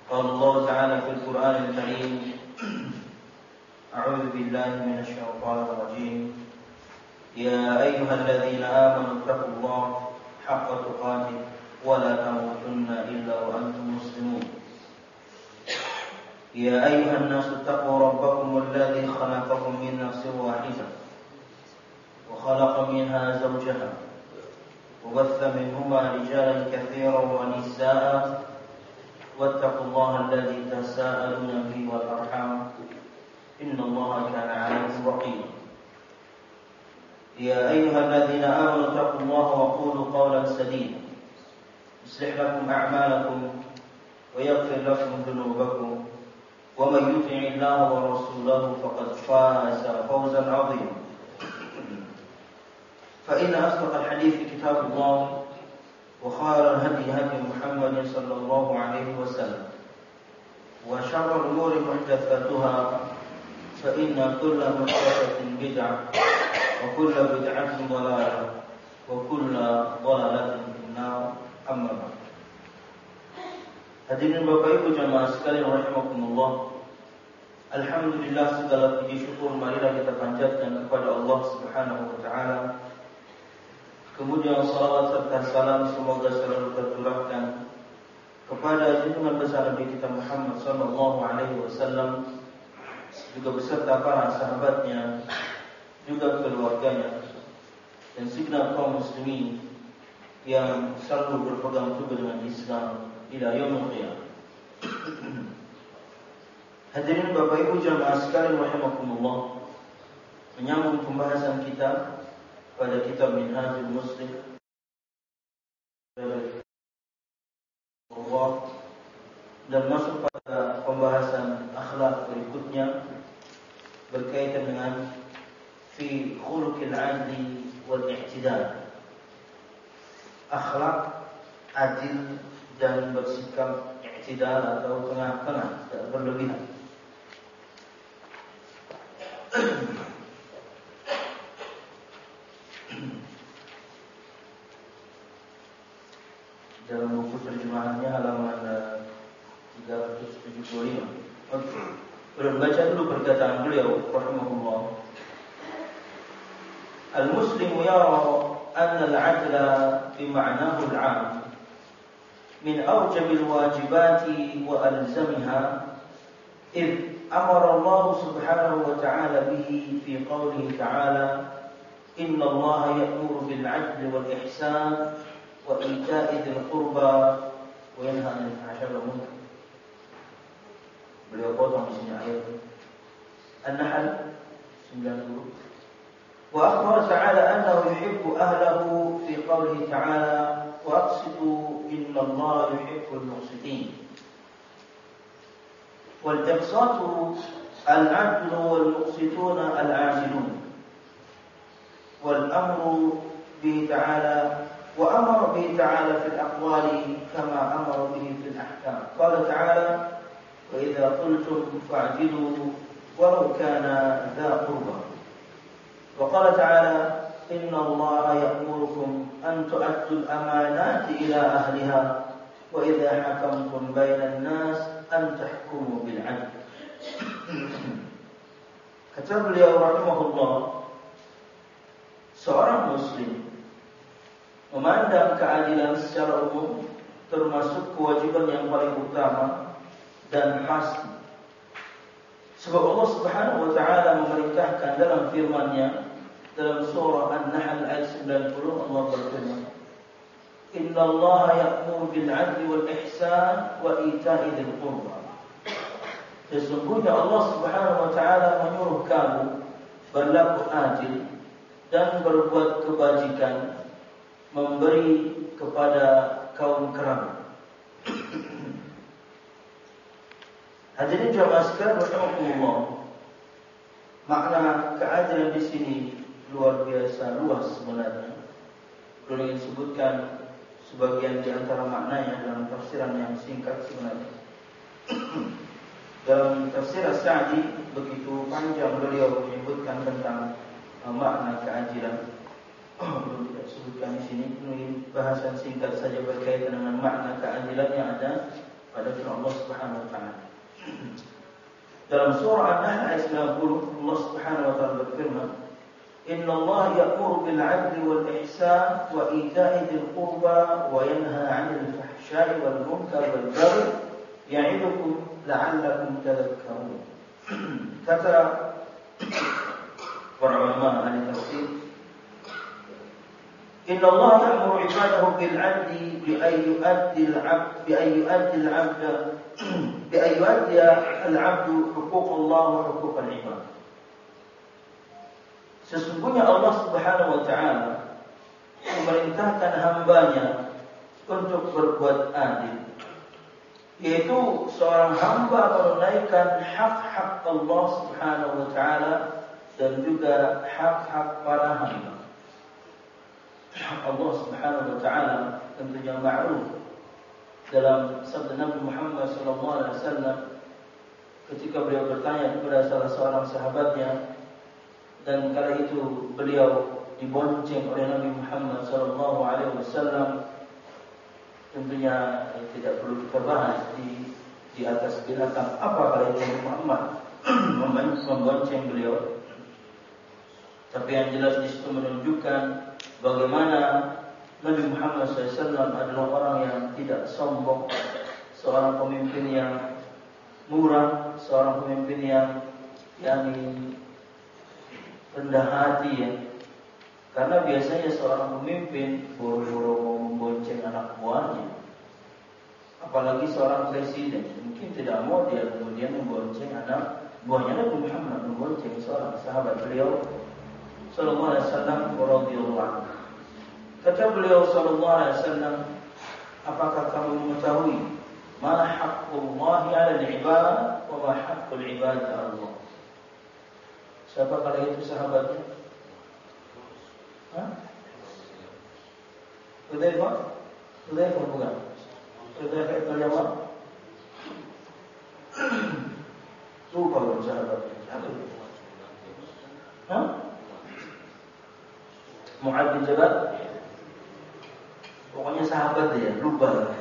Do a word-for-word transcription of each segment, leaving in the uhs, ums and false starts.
قال الله تعالى في القرآن الكريم أعوذ بالله من الشيطان الرجيم يا أيها الذين آمنوا اتقوا الله حق تقاته ولا تموتن إلا وأنتم مسلمون يا أيها الناس اتقوا ربكم الذي خلقكم من نفس واحدة وخلق منها زوجها وبث منهما رجالا كثيرا ونساء واتقوا الله الذي تساءلون به والأرحام إن الله كان عليكم رقيبا يا أيها الذين آمنوا اتقوا الله وقولوا قولا سديدا يصلح لكم أعمالكم ويغفر لكم ذنوبكم ومن يطع الله ورسوله فقد فاز فوزا عظيما فإن أصدق الحديث كتاب الله وخير الهدي هدي محمد صلى الله عليه وسلم وشر الأمور محدثاتها فإن كل محدثة بدعة وكل بدعة ضلالة وكل ضلالة في النار أما بعد. Hadirin Bapak Ibu jamaah sekalian rahimakumullah. Alhamdulillah, segala puji syukur marilah kita panjatkan kepada Allah Subhanahu wa taala. Kemudian salawat serta salam semoga selalu tercurahkan kepada junjungan besar Nabi kita Muhammad sallallahu alaihi wasallam, juga beserta para sahabatnya, juga keluarganya, dan segenap kaum muslimin yang selalu berpegang teguh dengan Islam ila yaumil qiyamah. Hadirin Bapak Ibu jamaah sekalian rahimakumullah, menyambung pembahasan kita pada kitab Minhajul Muslim dan masuk pada pembahasan akhlak berikutnya berkaitan dengan fi khuluqil adli wal i'tidal, akhlak adil dan bersikap i'tidal atau tengah-tengah, tidak berlebihan. Dalam buku terjemahannya halaman tiga ratus tujuh puluh lima. Oke. Kita baca dulu perkataan beliau rahimahullah. Al-muslimu yara anna al-'adla bima'nahu al-'am min awjabil wajibati wa alzamiha idh amara Allah subhanahu wa ta'ala bihi fi qawlihi ta'ala inna Allah ya'muru bil 'adli wal ihsan wa ita'i dzil qurba wa yanha 'anil fahsya'i wal munkar. Beliau potong di sini ayat An-Nahl sembilan puluh. Wa akhbara ta'ala annahu yuhibbu ahlahu fi qawlihi ta'ala wa aqsitu inna Allah yuhibbul muqsitin. Wal iqsatu al-'adlu wal muqsituna al-'adilun. Wal amru bi ta'ala wa amara bi ta'ala fil aqwali kama amara bihi fil ahkam. Qala ta'ala wa idza qultum fa'dilu walau kana dha qurba. Wa qala ta'ala inna Allaha ya'murukum an tu'addu al-amanati ila ahliha wa idza hakamtum bainan nas an tahkumu bil 'adl. Kata beliau rahimahullah, seorang muslim memandang keadilan secara umum termasuk kewajiban yang paling utama dan pasti. Sebab Allah Subhanahu wa taala memerintahkan dalam firman-Nya dalam surah An-Nahl ayat sembilan puluh, Allah berfirman, "Inna Allah ya'muru bil 'adli wal ihsan wa ita'i dzil qurba." Sesungguhnya Allah Subhanahu wa taala menyuruh kamu berlaku adil dan berbuat kebajikan, memberi kepada kaum kerabat. Hadirin jamaah sekalian rahimakumullah, makna keadilan di sini luar biasa luas sebenarnya. Perlu ingin sebutkan sebagian di antara maknanya dalam tafsiran yang singkat sebenarnya. Dalam tafsir As-Sa'di begitu panjang beliau menyebutkan tentang uh, makna keadilan. Belum tidak sebutkan di sini. Ini bahasan singkat saja berkaitan dengan makna keadilan yang ada pada firman Allah Subhanahu wa taala. Dalam surah An-Nahl ayat sembilan puluh, Allah Subhanahu wa taala berfirman, "Inna Allah ya'muru bil 'adli wal ihsan wa ita'i dzil qurba wa yanha 'anil fahsya'i wal munkari wal baghi ya'idukum la'allakum tadhakkarun." Kata para ulama ahli tafsir, Inna Allah ya'muru 'ibadahu bil 'adli bi ay yu'addi al-'abd bi ay yu'addi al-'abd bi ay yu'addi al-'abd huquq Allah wa huquq al-'ibad. Sesungguhnya Allah Subhanahu wa taala memerintahkan hambanya untuk berbuat adil, yaitu seorang hamba menunaikan hak-hak Allah Subhanahu wa taala dan juga hak-hak para hamba. Hak Allah Subhanahu wa taala tentunya ma'ruf dalam sabda Nabi Muhammad sallallahu alaihi wasallam ketika beliau bertanya kepada salah seorang sahabatnya, dan kala itu beliau dibonceng oleh Nabi Muhammad sallallahu alaihi wasallam. Tentunya eh, tidak perlu kita bahas di di atas binatang apa kala itu Muhammad membonceng beliau. Tapi yang jelas di situ menunjukkan bagaimana Nabi Muhammad shallallahu alaihi wasallam adalah orang yang tidak sombong, seorang pemimpin yang murah, seorang pemimpin yang yakni rendah hati ya. Karena biasanya seorang pemimpin boro-boro membonceng anak buahnya, apalagi seorang presiden, mungkin tidak mau dia kemudian membonceng anak buahnya. Nabi Muhammad membonceng seorang sahabat beliau sallallahu alaihi wasallam radhiyallahu anhu. Kata beliau sallallahu alaihi wasallam, apakah kamu mengetahui ma haqqullahi 'ala al-'ibad wa ma haqqul 'ibad 'ala Allah? Siapa kala itu sahabatnya? Hah? Hudzaifah? Hudzaifah bukan? Hudzaifah ibn Yaman? Lupa bukan sahabatnya. Hah? Mu'adz bin Jabal? Pokoknya sahabat dia, lupa.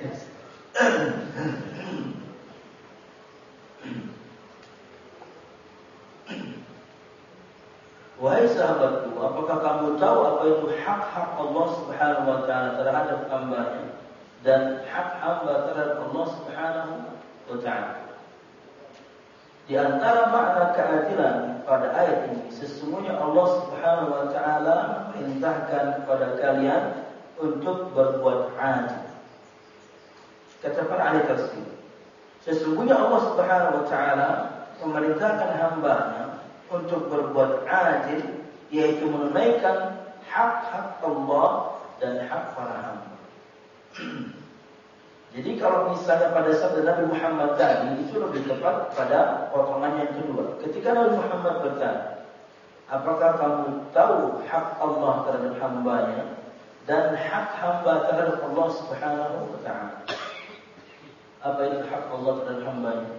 Wahai sahabatku, apakah kamu tahu apa itu hak-hak Allah Subhanahu wa taala terhadap hamba-Nya dan hak hamba terhadap Allah Subhanahu wa taala? Di antara makna keadilan pada ayat ini, sesungguhnya Allah Subhanahu wa taala memerintahkan kepada kalian untuk berbuat adil. Kata para ahli tafsir, sesungguhnya Allah Subhanahu wa taala memerintahkan hamba-Nya untuk berbuat adil, yaitu menunaikan hak-hak Allah dan hak para hamba. Jadi kalau misalnya pada sabda Nabi Muhammad tadi, itu lebih tepat pada potongan yang kedua. Ketika Nabi Muhammad bertanya, apakah kamu tahu hak Allah terhadap hambanya dan hak hamba terhadap Allah Subhanahu wa ta'ala? Apa itu hak Allah terhadap hambanya?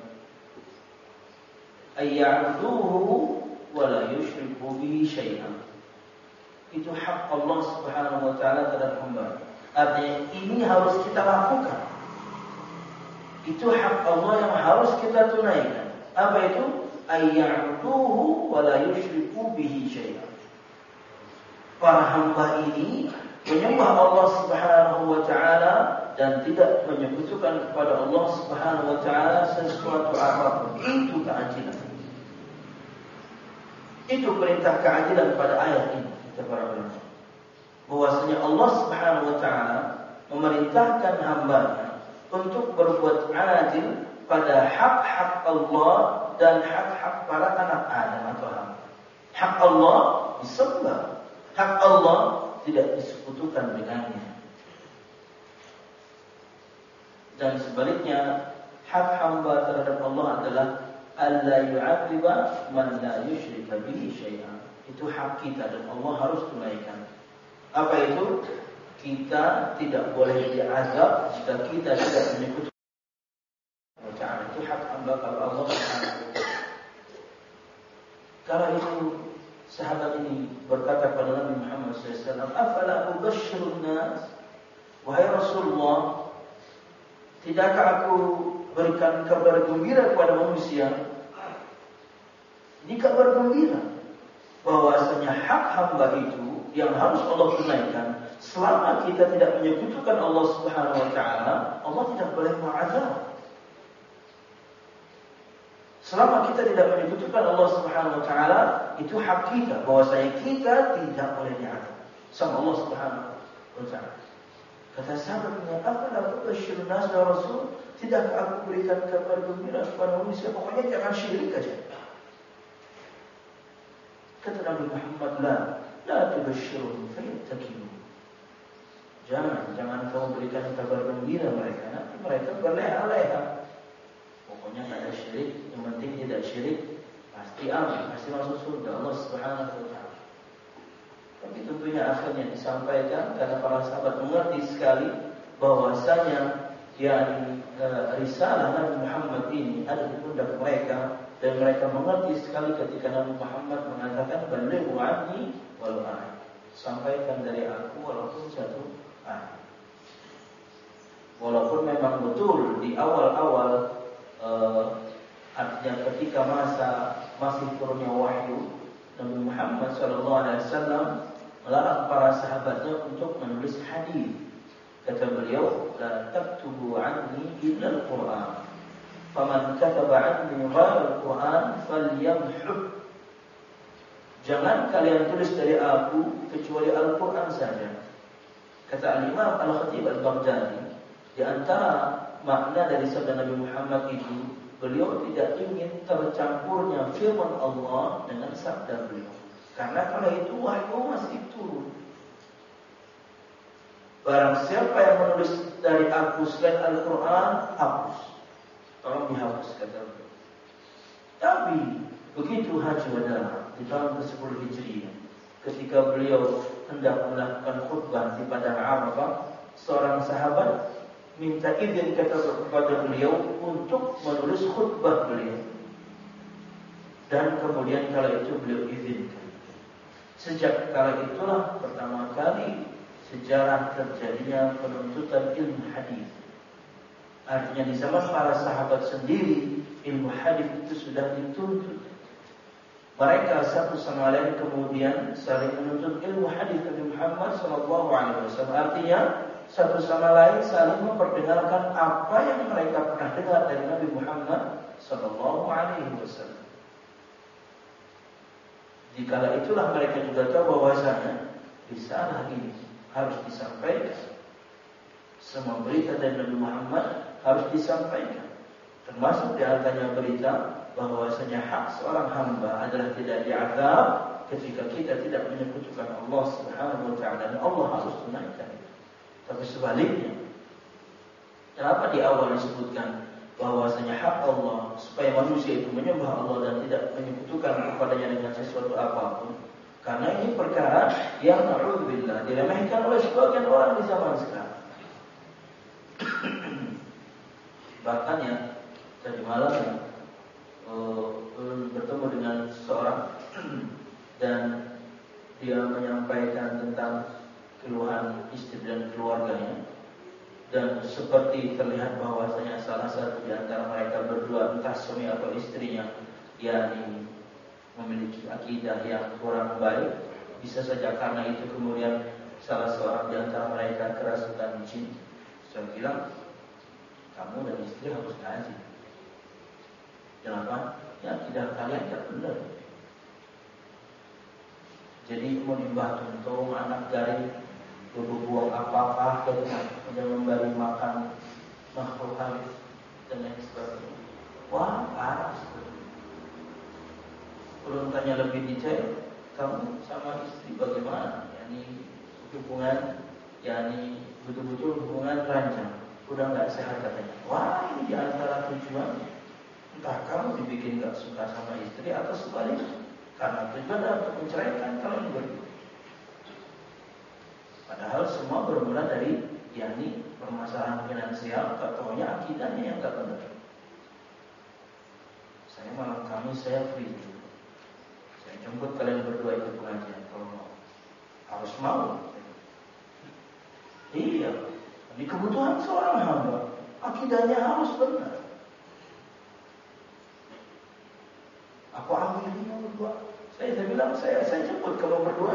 Ayya'buduhu wa la yusyriku bihi syai'an. Itu hak Allah Subhanahu wa ta'ala terhadap hamba. Artinya ini harus kita lakukan. Itu hak Allah yang harus kita tunaikan. Apa itu? Ayya'buduhu wa la yusyriku bihi syai'an. Para hamba ini menyembah Allah Subhanahu wa ta'ala dan tidak menyekutukan kepada Allah Subhanahu wa ta'ala sesuatu apapun. Itu keadilan. Itu perintah keadilan pada ayat ini, kata para ulama. Bahwasanya Allah Subhanahu wa taala memerintahkan hamba-Nya untuk berbuat adil pada hak-hak Allah dan hak-hak para anak Adam atau hamba. Hak Allah disembah, hak Allah tidak disekutukan dengannya. Dan sebaliknya, hak hamba terhadap Allah adalah alla yu'adziba man la yusyrika bihi syai'an. Itu hak kita dan Allah harus tunaikan. Apa itu? Kita tidak boleh diazab jika kita tidak menyekutukan Allah. Itu hak hamba kepada Allah Subhanahu. Kala itu sahabat ini berkata kepada Nabi Muhammad shallallahu alaihi wasallam, "Afala ubashshirun nas?" Wahai Rasulullah, Tidakkah aku berikan kabar gembira kepada manusia? Ini kabar gembira bahwasanya hak hamba itu yang harus Allah tunaikan. Selama kita tidak menyekutukan Allah Subhanahu wa taala, Allah tidak boleh mengazab. Selama kita tidak menyekutukan Allah Subhanahu wa taala, itu hak kita bahwasanya kita tidak boleh diazab sama Allah Subhanahu wa taala. Kata sahabatnya, "Apalah tubasyirun nas ya Rasul? Tidakkah aku berikan kabar gembira kepada manusia? Pokoknya jangan syirik aja." Kata Nabi Muhammad, "La, la tubasyirun fayattakilu." Jangan, jangan kamu berikan kabar gembira mereka, nanti mereka berleha-leha. Pokoknya tidak ada syirik, yang penting tidak syirik, pasti aman, pasti masuk surga Allah Subhanahu wa taala. Tapi tentunya akhirnya disampaikan karena para sahabat mengerti sekali bahwasanya yang e, risalah Nabi Muhammad ini ada di pundak mereka, dan mereka mengerti sekali ketika Nabi Muhammad mengatakan balighu anni walau ayat, sampaikan dari aku walaupun satu ayat. Walaupun memang betul di awal-awal e, artinya ketika masa masih turunnya wahyu, Nabi Muhammad shallallahu alaihi wasallam melarang para sahabatnya untuk menulis hadis. Kata beliau, "La taktubu anni illa al-Qur'an. Faman kataba anni ghayra al-Qur'an falyamhu." Jangan kalian tulis dari aku kecuali Al-Qur'an saja. Kata Al-Imam Al-Khatib Al-Baghdadi, di antara makna dari sabda Nabi Muhammad itu, beliau tidak ingin tercampurnya firman Allah dengan sabda beliau. Karena kalau itu wahyu masih turun. Barang siapa yang menulis dari aku selain Al-Quran, hapus. Tolong dihapus, kata beliau. Tapi begitu Haji Wada di tahun kesepuluh Hijriah, ketika beliau hendak melakukan khutbah di Padang Arafah, seorang sahabat minta izin kepada beliau untuk menulis khutbah beliau. Dan kemudian kala itu beliau izinkan. Sejak kala itulah pertama kali sejarah terjadinya penuntutan ilmu hadis. Artinya di zaman para sahabat sendiri ilmu hadis itu sudah dituntut. Mereka satu sama lain kemudian saling menuntut ilmu hadis Nabi Muhammad shallallahu alaihi wasallam. Artinya satu sama lain saling memperdengarkan apa yang mereka pernah dengar dari Nabi Muhammad shallallahu alaihi wasallam. Dikala itulah mereka juga tahu bahwasanya risalah ini harus disampaikan. Semua berita dari Nabi Muhammad harus disampaikan. Termasuk di antaranya berita bahwasanya hak seorang hamba adalah tidak diazab ketika kita tidak menyekutukan Allah Subhanahu wa taala, dan Allah harus tunaikan. Tapi sebaliknya, kenapa di awal disebutkan bahwasanya hak Allah supaya manusia itu menyembah Allah dan tidak menyekutukan kepadanya dengan sesuatu apapun? Karena ini perkara yang na'udzubillah diremehkan oleh sebagian orang di zaman sekarang. Bahkan ya tadi malam ya, uh, bertemu dengan seseorang dan dia menyampaikan tentang keluhan istri dan keluarganya, dan seperti terlihat bahwasanya salah satu di antara mereka berdua, entah suami atau istrinya, yakni memiliki akidah yang kurang baik. Bisa saja karena itu kemudian salah seorang di antara mereka kerasukan jin. Saya bilang, kamu dan istri harus ngaji. Kenapa? Ya akidah kalian tidak benar. Jadi mau dibah tuntung anak garing, buang apa-apa, kemudian memberi makan makhluk halus dan lain sebagainya. Wah, parah sekali. Kalau tanya lebih detail, kamu sama istri bagaimana? Yani hubungan, yani betul-betul hubungan rancang. Udah nggak sehat katanya. Wah, ini di antara tujuan. Entah kamu dibikin nggak suka sama istri atau sebaliknya. Karena tujuan adalah untuk menceraikan kalian berdua. Padahal semua bermula dari yakni permasalahan finansial, katanya akidahnya yang nggak benar. Saya malam kami saya free. Saya jemput kalian berdua ikut pengajian kalau mau. Harus mau. Iya. Ini kebutuhan seorang hamba. akidahnya harus benar. Aku ambil ini berdua. Saya, saya bilang, saya, saya jemput kamu berdua.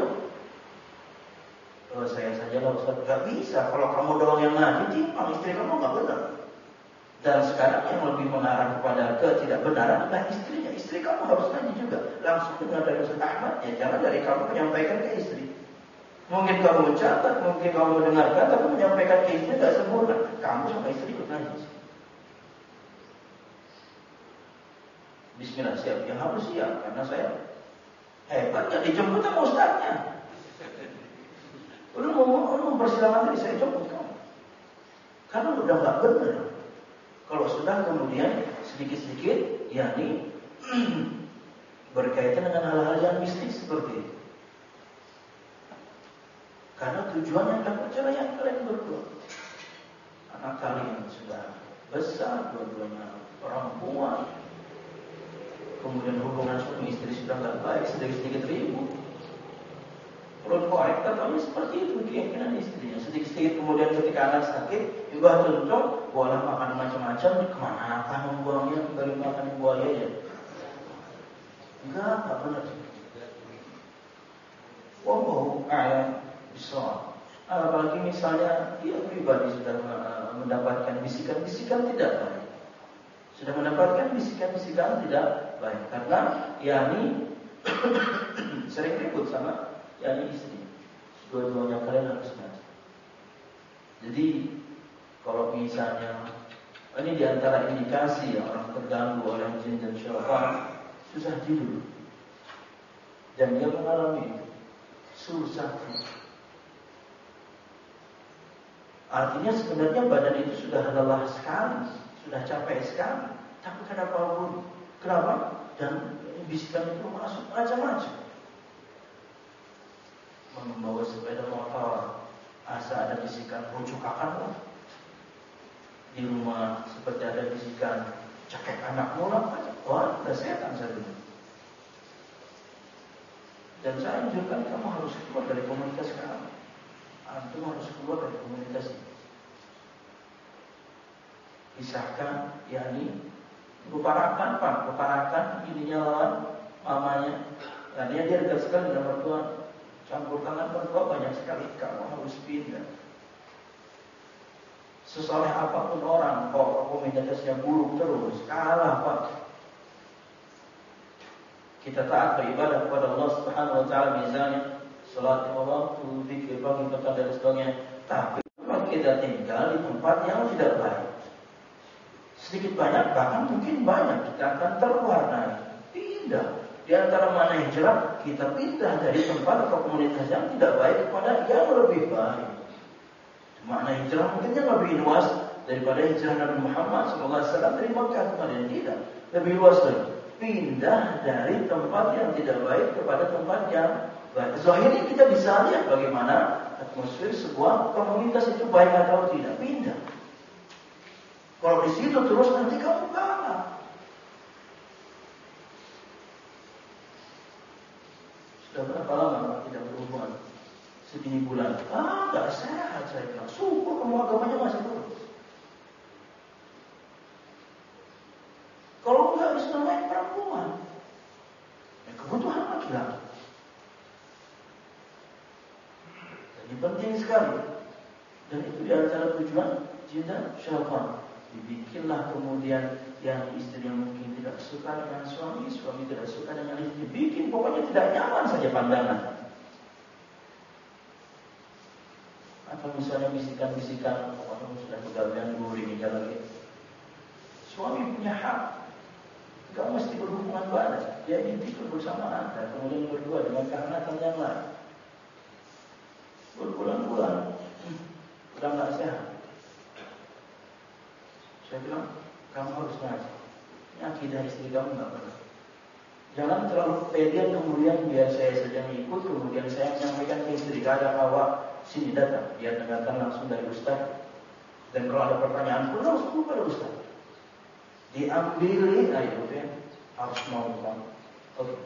Oh, saya saja lah Ustaz. Gak bisa. Kalau kamu doang yang ngaji, timpang. Istri kamu gak benar. Dan sekarang yang lebih mengarah kepada ketidakbenaran adalah istrinya. Istri kamu harus ngaji juga. Langsung dengar dari Ustaz Ahmad. Ya, jangan dari kamu menyampaikan ke istri. Mungkin kamu catat, mungkin kamu dengarkan, tapi menyampaikan ke istri gak sempurna. Kamu sama istri ikut ngaji. Bismillah, siap. Yang harus siap. Karena saya hebat, gak dijemput sama ustaznya. Lu mau mempersilahkan diri, saya jemput kamu. Karena udah gak benar. Kalau sudah kemudian sedikit-sedikit, yakni berkaitan dengan hal-hal yang mistik seperti itu. Karena tujuannya adalah perceraian kalian berdua. Anak kalian sudah besar, dua-duanya perempuan. Kemudian hubungan suami istri sudah tidak baik, sedikit-sedikit ribut. Kalau korek katanya seperti itu keyakinan istrinya. Sedikit-sedikit kemudian ketika anak sakit, juga contoh, boleh makan macam-macam, kemana akan membuangnya dari makan buaya ya? Enggak, enggak benar. Wallahu a'lam bishawab. Apalagi misalnya dia pribadi sudah mendapatkan bisikan-bisikan tidak baik. Sudah mendapatkan bisikan-bisikan tidak baik karena yakni sering ribut sama yakni istri. Dua-duanya kalian harus ngaji. Jadi kalau misalnya ini diantara indikasi ya, orang terganggu oleh jin dan syaitan, susah tidur. Dan dia mengalami susah tidur. Artinya sebenarnya badan itu sudah lelah sekali, sudah capek sekali, tapi kenapa pun? Kenapa? Dan bisikan itu masuk macam-macam. Membawa sepeda motor, asa ada bisikan rujuk akan lah. Di rumah seperti ada bisikan cekek anak mula, wah, udah setan saya dulu. Dan saya anjurkan kamu harus keluar dari komunitas kamu. Antum harus keluar dari komunitas ini. Pisahkan, yakni ruparakan, Pak, ruparakan ininya lawan mamanya. Karena dia dekat sekali dengan mertua, campur tangan mertua banyak sekali. Kamu harus pindah. Sesoleh apapun orang, kok komunitasnya buruk terus, kalah Pak. Kita taat beribadah kepada Allah Subhanahu Wa Taala misalnya. Salat Allah, zikir pagi petang dan sebagainya. Tapi kalau kita tinggal di tempat yang tidak baik, sedikit banyak bahkan mungkin banyak kita akan terwarnai. Pindah. Di antara mana hijrah, kita pindah dari tempat atau komunitas yang tidak baik kepada yang lebih baik. Makna hijrah mungkin yang lebih luas daripada hijrah Nabi Muhammad shallallahu alaihi wasallam dari Makkah ke Madinah. Tidak, lebih luas lagi. Pindah dari tempat yang tidak baik kepada tempat yang baik. Zahirnya kita bisa lihat bagaimana atmosfer sebuah komunitas itu baik atau tidak. Pindah. Kalau di situ terus nanti kamu kalah. Sudah berapa lama tidak berhubungan? Segini bulan. Ah, nggak sehat saya bilang. Syukur kamu agamanya masih terus. Kalau nggak bisa namanya perempuan, ya kebutuhan laki-laki. Jadi penting sekali. Dan itu di antara tujuan jin dan syaitan. Dibikinlah kemudian yang istri yang mungkin tidak suka dengan suami, suami tidak suka dengan istri, dibikin pokoknya tidak nyaman saja pandangan. Atau misalnya bisikan-bisikan, pokoknya sudah kegawian dulu ini lagi. Suami punya hak. Gak mesti berhubungan badan. Dia ingin tidur bersama anda, kemudian berdua dengan kehangatan yang lain. Berbulan-bulan, hmm, udah gak sehat. Saya bilang, kamu harus ngaji. Ini akidah istri kamu gak benar. Jangan terlalu pede kemudian biar saya saja ikut, kemudian saya menyampaikan ke istri, kadang awak sini datang, dia dengarkan langsung dari ustaz. Dan kalau ada pertanyaan pun langsung kepada ustaz. Diambil, ayo ya, harus mau kamu. Oke.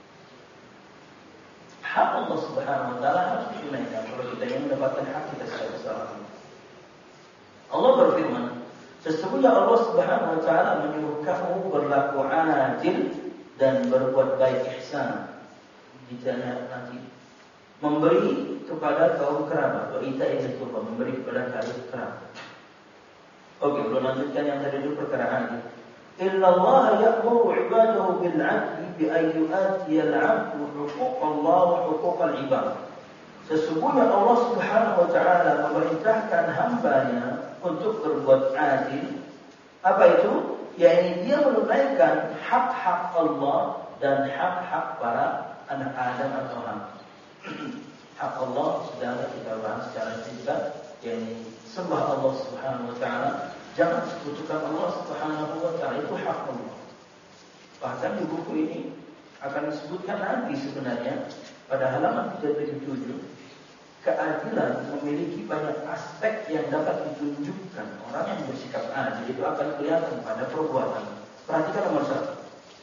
Hak Allah Subhanahu Wa Taala harus ditunaikan. Kalau kita ingin mendapatkan hak kita secara besar. Allah berfirman, Sesungguhnya Allah Subhanahu wa taala menyuruh kamu berlaku adil dan berbuat baik ihsan. Ditanya nanti memberi kepada kaum kerabat, wa ita'i dzil qurba, memberi kepada kaum kerabat. Oke, belum lanjutkan yang tadi itu perkara adil. Inna Allah ya'muru 'ibadahu bil 'adli bi an yu'tiya al-'abdu huquq Allah wa huquq al-'ibad. Sesungguhnya Allah Subhanahu wa taala memerintahkan hambanya untuk berbuat adil. Apa itu? Yaitu dia menunaikan hak-hak Allah dan hak-hak para anak Adam atau hamba. Hak Allah sudah kita bahas secara singkat, yaitu sembah Allah Subhanahu wa taala, jangan sekutukan Allah Subhanahu wa taala, itu hak Allah. Bahkan di buku ini akan disebutkan nanti sebenarnya pada halaman tiga puluh tujuh, keadilan memiliki banyak aspek yang dapat ditunjukkan. Orang yang bersikap adil itu akan kelihatan pada perbuatan. Perhatikan nomor satu,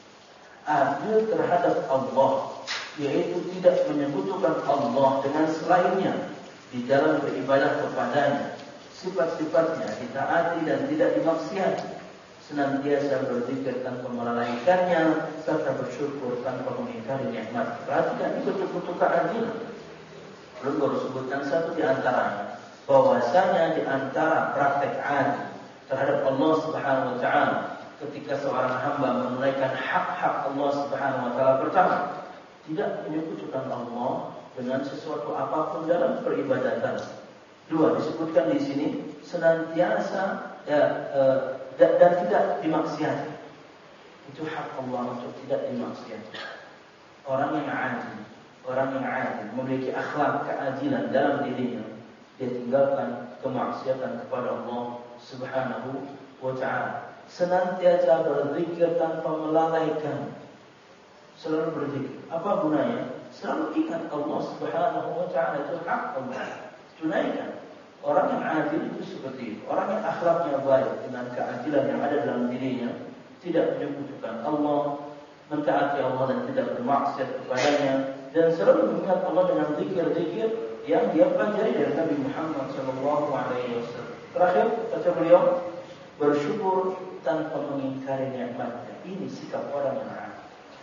adil terhadap Allah, yaitu tidak menyekutukan Allah dengan selainnya di dalam beribadah kepadanya. Sifat-sifatnya ditaati dan tidak dimaksiati, senantiasa berzikir tanpa melalaikannya, serta bersyukur tanpa mengingkari nikmat. Perhatikan, itu betul-betul keadilan. Belum baru sebutkan satu di antaranya, bahwasanya di antara praktek adil terhadap Allah Subhanahu wa taala ketika seorang hamba menunaikan hak-hak Allah Subhanahu wa taala, pertama, tidak menyekutukan Allah dengan sesuatu apapun dalam peribadatan. Dua, disebutkan di sini senantiasa ya, eh, dan, dan tidak dimaksiati. Itu hak Allah untuk tidak dimaksiati. Orang yang adil, orang yang adil memiliki akhlak keadilan dalam dirinya, dia tinggalkan kemaksiatan kepada Allah Subhanahu wa taala. Senantiasa berzikir tanpa melalaikan. Selalu berzikir. Apa gunanya? Selalu ingat Allah Subhanahu wa taala, itu hak Allah. Tunaikan. Orang yang adil itu seperti itu. Orang yang akhlaknya baik dengan keadilan yang ada dalam dirinya, tidak menyekutukan Allah, mentaati Allah dan tidak bermaksiat kepadanya, dan selalu mengingat Allah dengan zikir-zikir yang dia pelajari dari Nabi Muhammad shallallahu alaihi wasallam. Terakhir kata beliau, bersyukur tanpa mengingkari nikmatnya. Ini sikap orang yang adil.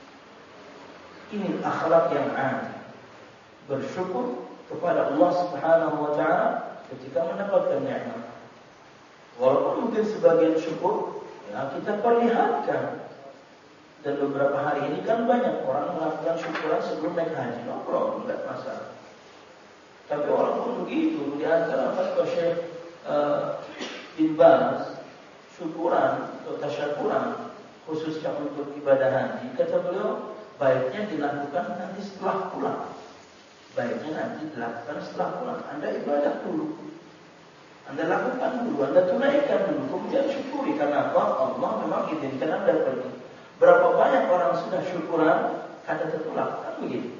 Ini akhlak yang adil. Bersyukur kepada Allah Subhanahu wa taala ketika mendapatkan nikmat. Walaupun mungkin sebagian syukur ya kita perlihatkan. Dan beberapa hari ini kan banyak orang melakukan syukuran sebelum naik haji. No problem, enggak masalah. Tapi walaupun begitu, di antara fatwa Syekh uh, bin Baz, syukuran atau tasyakuran khususnya untuk ibadah haji, kata beliau baiknya dilakukan nanti setelah pulang. Baiknya nanti dilakukan setelah pulang. Anda ibadah dulu, Anda lakukan dulu, Anda tunaikan dulu, kemudian syukuri. Karena apa? Allah memang izinkan Anda pergi. Berapa banyak orang sudah syukuran kada tertolak, kan begitu?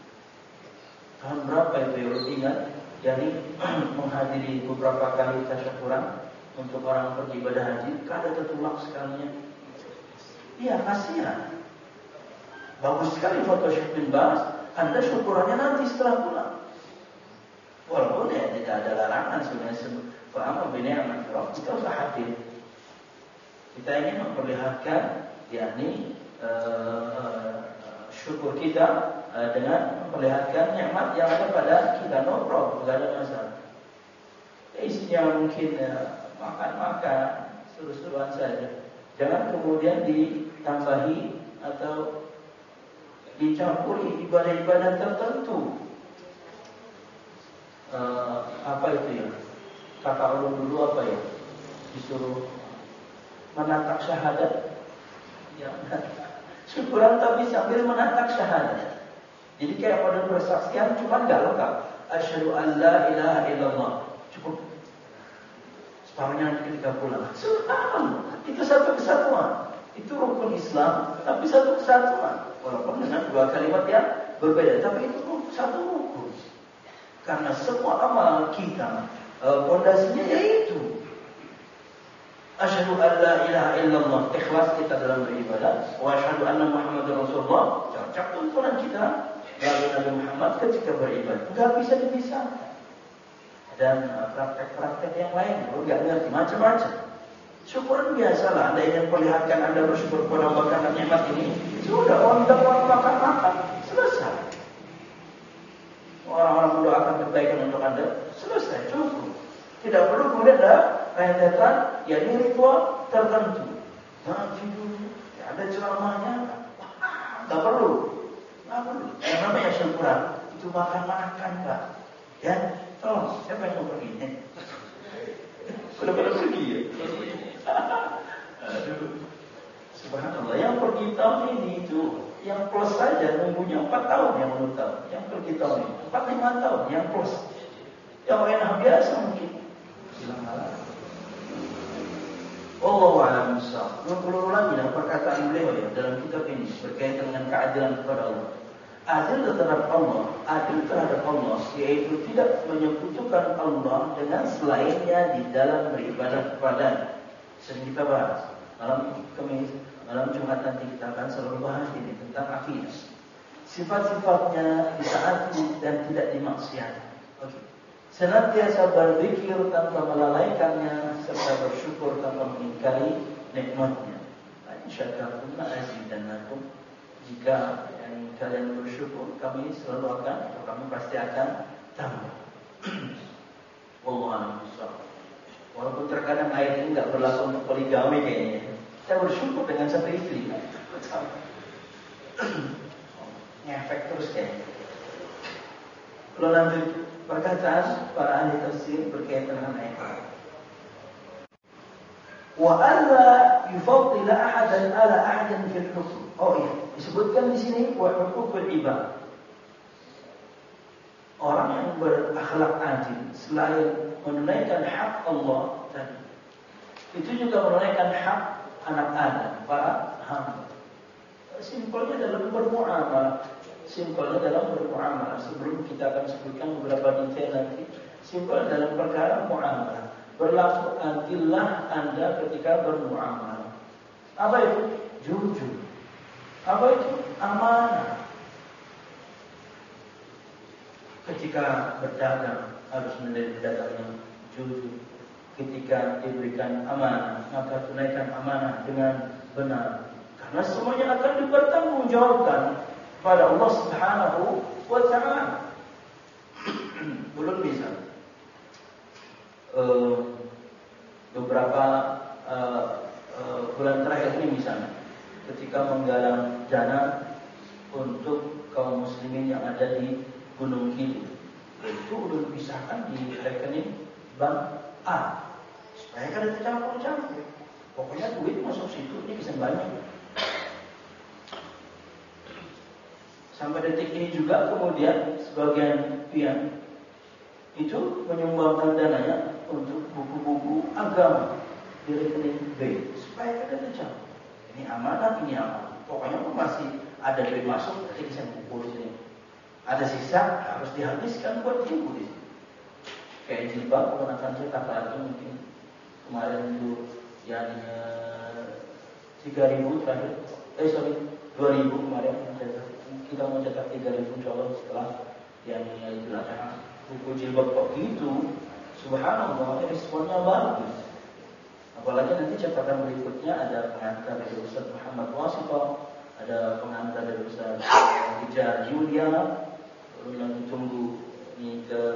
Tahun berapa itu ya, ingat? Jadi menghadiri beberapa kali tasyakuran untuk orang pergi ibadah haji, kada tertolak sekalinya. Iya, kasihan. Bagus sekali foto Syekh bin Baz. Anda syukurannya nanti setelah pulang. Walaupun ya tidak ada larangan sebenarnya. Fa'amma bini'amat rabbika, kita usah hadir. Kita ingin memperlihatkan yakni uh, syukur kita uh, dengan memperlihatkan nikmat yang ada pada kita. No problem, tidak ada masalah. Isinya mungkin uh, makan-makan, seru-seruan saja. Jangan kemudian ditambahi atau dicampuri ibadah-ibadah tertentu. Uh, apa itu ya? Kata ulun dulu apa ya? Disuruh menatap syahadat. Ya, syukuran tapi sambil menatap syahadat. Jadi kayak pada persaksian cuma enggak lengkap. Asyhadu an la ilaha illallah. Cukup. Separuhnya ketika pulang. Subhanallah. Itu satu kesatuan. Itu rukun Islam, tapi satu kesatuan. Walaupun dengan dua kalimat yang berbeda, tapi itu satu rukun. Karena semua amal kita fondasinya yaitu asyhadu an la ilaha illallah, ikhlas kita dalam beribadah, wa asyhadu anna Muhammadar Rasulullah, cocok tuntunan kita melalui Nabi Muhammad ketika beribadah. Enggak bisa dipisahkan. Dan praktek-praktek yang lain, kalau enggak ngerti macam-macam. Syukuran biasalah. Anda ingin perlihatkan Anda bersyukur kepada Allah karena nikmat ini. Sudah, orang dakwah makan-makan. Selesai. Orang-orang mendoakan kebaikan untuk Anda. Selesai, cukup. Tidak perlu kemudian ada rentetan, ya ini ritual tertentu. Ngaji dulu, ya ada ceramahnya. Tidak perlu. Tidak perlu. Yang namanya syukuran, itu makan-makan, Pak. Ya, tolong, siapa yang mau pergi? Sudah pada pergi ya? Aduh, subhanallah. Yang pergi tahun ini itu, yang plus saja nunggunya empat tahun yang menurut tahun. Yang pergi tahun ini empat lima tahun yang plus. Yang enak biasa mungkin. Silakan. Wallahu a'lam bishawab. Mengulang lagi dalam perkataan beliau ya dalam kitab ini berkaitan dengan keadilan kepada Allah. Adil terhadap Allah, adil terhadap Allah, yaitu tidak menyekutukan Allah dengan selainnya di dalam beribadah kepada. Sering kita bahas malam Kamis, malam Jumat nanti kita akan selalu bahas ini tentang akidah. Sifat-sifatnya ditaati dan tidak dimaksiati. Oke. Senantiasa berzikir tanpa melalaikannya serta bersyukur tanpa mengingkari nikmatnya. InsyaAllah la'azidannakum. Jika yang kalian bersyukur, kami selalu akan atau kami pasti akan tambah. Wallahu a'lam bishawab. Walaupun terkadang ayat ini tidak berlaku untuk poligami kayaknya. Kita bersyukur dengan satu istri. Ngefek terus kayaknya. Kalau lanjut perkataan para ahli tafsir berkaitan dengan ayat. Wa alla yufaddila ahadan ala ahadin fil hukm. Oh iya, disebutkan di sini wa huququl ibad. Orang yang berakhlak adil selain menunaikan hak Allah tadi, itu juga menunaikan hak anak Adam, para hamba. Simpelnya dalam bermuamalah, simpelnya dalam bermuamalah. Sebelum kita akan sebutkan beberapa detail nanti, simpel dalam perkara muamalah. Berlaku adillah Anda ketika bermuamalah. Apa itu? Jujur. Apa itu? Amanah. Ketika berdagang harus menjadi pedagang yang jujur. Ketika diberikan amanah, maka tunaikan amanah dengan benar. Karena semuanya akan dipertanggungjawabkan pada Allah Subhanahu wa Ta'ala. Belum bisa. Uh, beberapa uh, uh, bulan terakhir ini misalnya, ketika menggalang dana untuk kaum muslimin yang ada di Gunung Kidul, itu udah dipisahkan di rekening bank A supaya kan ada campur-campur. Pokoknya duit masuk situ ini bisa banyak. Sampai detik ini juga kemudian sebagian pihak itu menyumbangkan dananya untuk buku-buku agama di rekening B supaya kan ada campur. Ini amanah, ini amanah. Pokoknya pun masih ada duit masuk, nanti bisa kumpul di sini. Ada sisa harus dihabiskan buat ibu di sini. Kayak jilbab mengenakan cetak lagi mungkin kemarin itu yang tiga ribu terakhir, eh sorry dua ribu kemarin kita mau cetak tiga ribu insyaallah setelah yang itu lah buku jilbab kok gitu. Subhanallah, responnya bagus. Apalagi nanti catatan berikutnya ada pengantar dari Ustaz Muhammad Wasifah, ada pengantar dari Ustaz Hijab Julia, lalu yang ditunggu ini ke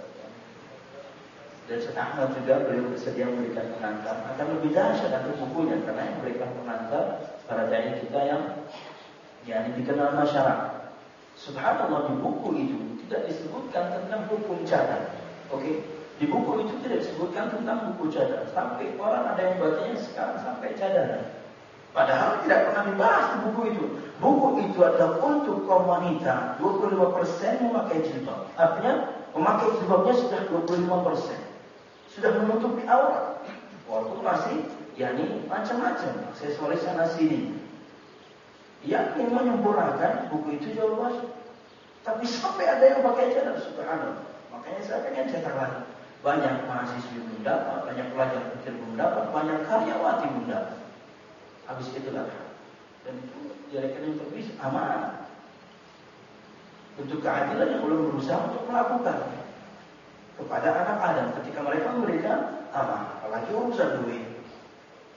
dan Ustaz Ahmad juga beliau bersedia memberikan pengantar. Akan lebih dahsyat nanti bukunya karena yang memberikan pengantar para dai kita yang yang dikenal masyarakat. Subhanallah, di buku itu tidak disebutkan tentang hukum cadar. Oke, okay? Di buku itu tidak disebutkan tentang buku cadar. Sampai orang ada yang bacanya sekarang sampai cadar. Padahal tidak pernah dibahas di buku itu. Buku itu adalah untuk kaum wanita dua puluh lima persen memakai jilbab. Artinya memakai jilbabnya sudah dua puluh lima persen. Sudah menutupi aurat. Walaupun masih yakni macam-macam aksesoris sana sini. Yang ingin menyempurnakan buku itu jauh masuk. Tapi sampai ada yang pakai cadar, subhanallah. Makanya saya pengen cetak lagi. Banyak mahasiswi belum dapat, banyak pelajar kecil belum dapat, banyak karyawati belum dapat. Habis itulah. Dan itu jadi rekening tertulis amanah. Bentuk keadilan yang belum berusaha untuk melakukan kepada anak Adam ketika mereka memberikan amanah, apalagi urusan duit.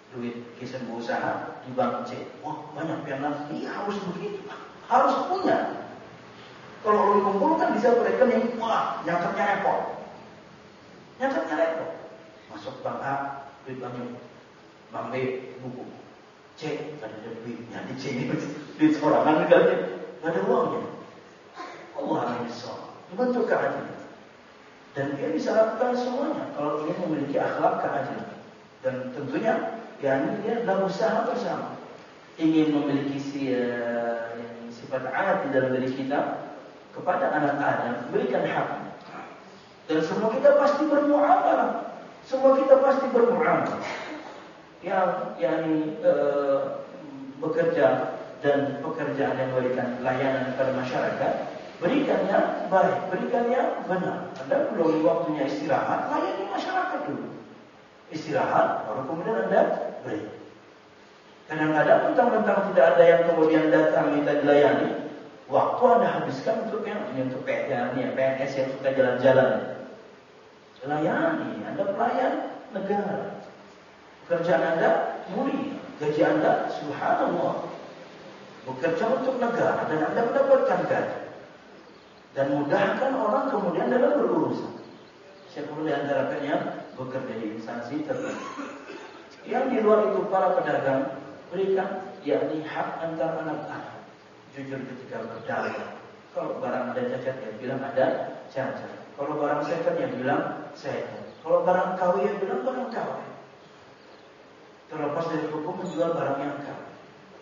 duit kisah berusaha di bank C. Wah banyak pianan, iya harus begitu, harus punya. Kalau lu kumpulkan bisa rekening, wah nyatetnya repot, nyatetnya repot. Masuk bank A, duit bank bank B buku, C ada duitnya di C ini, duit sorangan enggak ada, enggak ada uangnya. Allah bisa bentuk keadilan, dan dia bisa lakukan semuanya kalau ingin memiliki akhlak keadilan. Dan tentunya ya ini dia dalam usaha bersama ingin memiliki si, uh, sifat adil dalam diri kita kepada anak Adam, berikan hak. Dan semua kita pasti bermuamalah, semua kita pasti bermuamalah. Yang yang uh, bekerja dan pekerjaan yang memberikan layanan kepada masyarakat, berikannya baik, berikannya benar. Anda belum waktunya istirahat, layani masyarakat dulu. Istirahat, baru kemudian Anda beri. Kadang-kadang mentang-mentang tidak ada yang kemudian datang minta dilayani, waktu Anda habiskan untuk yang untuk P N S yang suka jalan-jalan. Layani, Anda pelayan negara. Pekerjaan Anda mulia, gaji Anda subhanallah. Bekerja untuk negara dan Anda mendapatkan gaji. Dan mudahkan orang kemudian dalam berurusan. Siapa pun di antara kalian bekerja di instansi tertentu. Yang di luar itu para pedagang berikan, yakni hak antar anak-anak. Jujur ketika berdagang. Kalau barang ada cacat ya bilang ada cacat. Kalau barang second ya bilang second. Kalau barang K W ya bilang barang K W. Terlepas dari hukum menjual barang yang K W.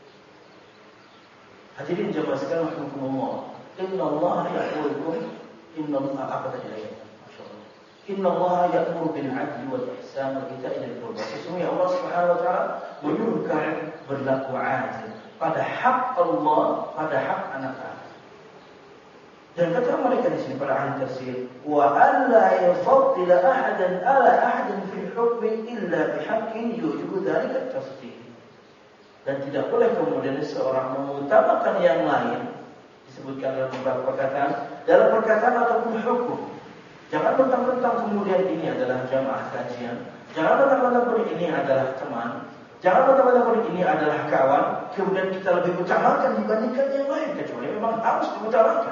Hadirin jamaah sekalian rahimakumullah. Inna Allah ya'murukum Inna Allah apa tadi ayatnya? Masyaallah. Inna Allah ya'muru bil 'adli wal ihsan wa ita'i dzil qurba. Sesungguhnya Allah Subhanahu wa taala menyuruh kalian berlaku adil pada hak Allah, pada hak anak-anak. Dan kata mereka di sini para ahli tafsir, wa alla yafaddila ahadan ala ahadin fil hukmi illa bihaqqin yujibu dzalika at-tasdid. Dan tidak boleh kemudian seorang mengutamakan yang lain, disebutkan dalam beberapa perkataan, dalam perkataan ataupun hukum. Jangan mentang-mentang kemudian ini adalah jamaah kajian, jangan mentang-mentang ini adalah teman, jangan mentang-mentang ini adalah kawan, kemudian kita lebih utamakan dibandingkan yang lain, kecuali memang harus diutamakan.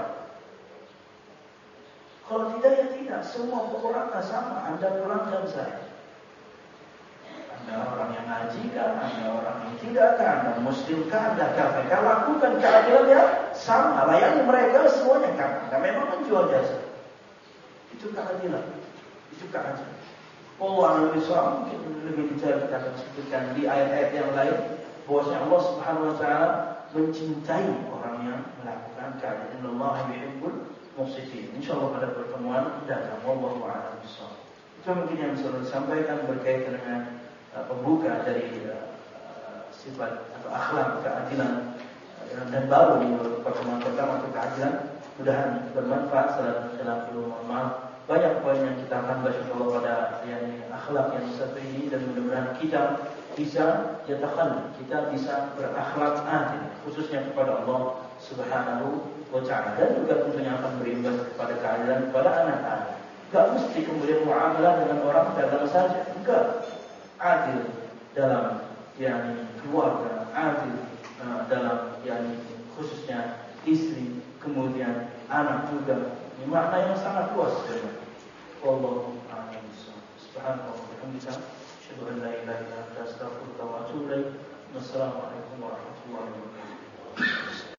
Kalau tidak ya tidak, semua perorangan sama, Anda kurang dan saya. Anda orang yang ngaji kan, Anda orang yang tidak kan, Anda muslim kan, Anda kafir kan, lakukan keadilan ya sama, layani mereka semuanya kan. Anda memang menjual jasa. Itu keadilan, itu keadilan. Allah Al-Isra mungkin lebih detail kita akan sebutkan di ayat-ayat yang lain, bahwasanya Allah Subhanahu Wa Taala mencintai orang yang melakukan keadilan. Allah yuhibbul muqsitin. Insyaallah pada pertemuan datang. Wallahu a'lam bishawab. Itu mungkin yang bisa disampaikan berkaitan dengan pembuka dari uh, sifat atau akhlak keadilan uh, dan baru di pertemuan pertama untuk keadilan. Mudah-mudahan bermanfaat dalam ilmu amal. Banyak poin yang kita akan bahas insyaallah pada yang akhlak yang satu ini, dan mudah-mudahan kita bisa yatakhallal, kita bisa berakhlak adil khususnya kepada Allah Subhanahu wa taala, dan juga tentunya akan berimbas kepada keadilan kepada anak-anak. Enggak mesti kemudian muamalah dengan orang dagang saja, enggak. Adil dalam yang keluarga, adil uh, dalam yang khususnya istri, kemudian anak juga. Ini makna yang sangat luas sebenarnya. Wallahu a'lam bishawab. Subhanallah wa bihamdihi, asyhadu an la ilaha illa anta, astaghfiruka wa atubu ilaik. Wassalamualaikum warahmatullahi wabarakatuh.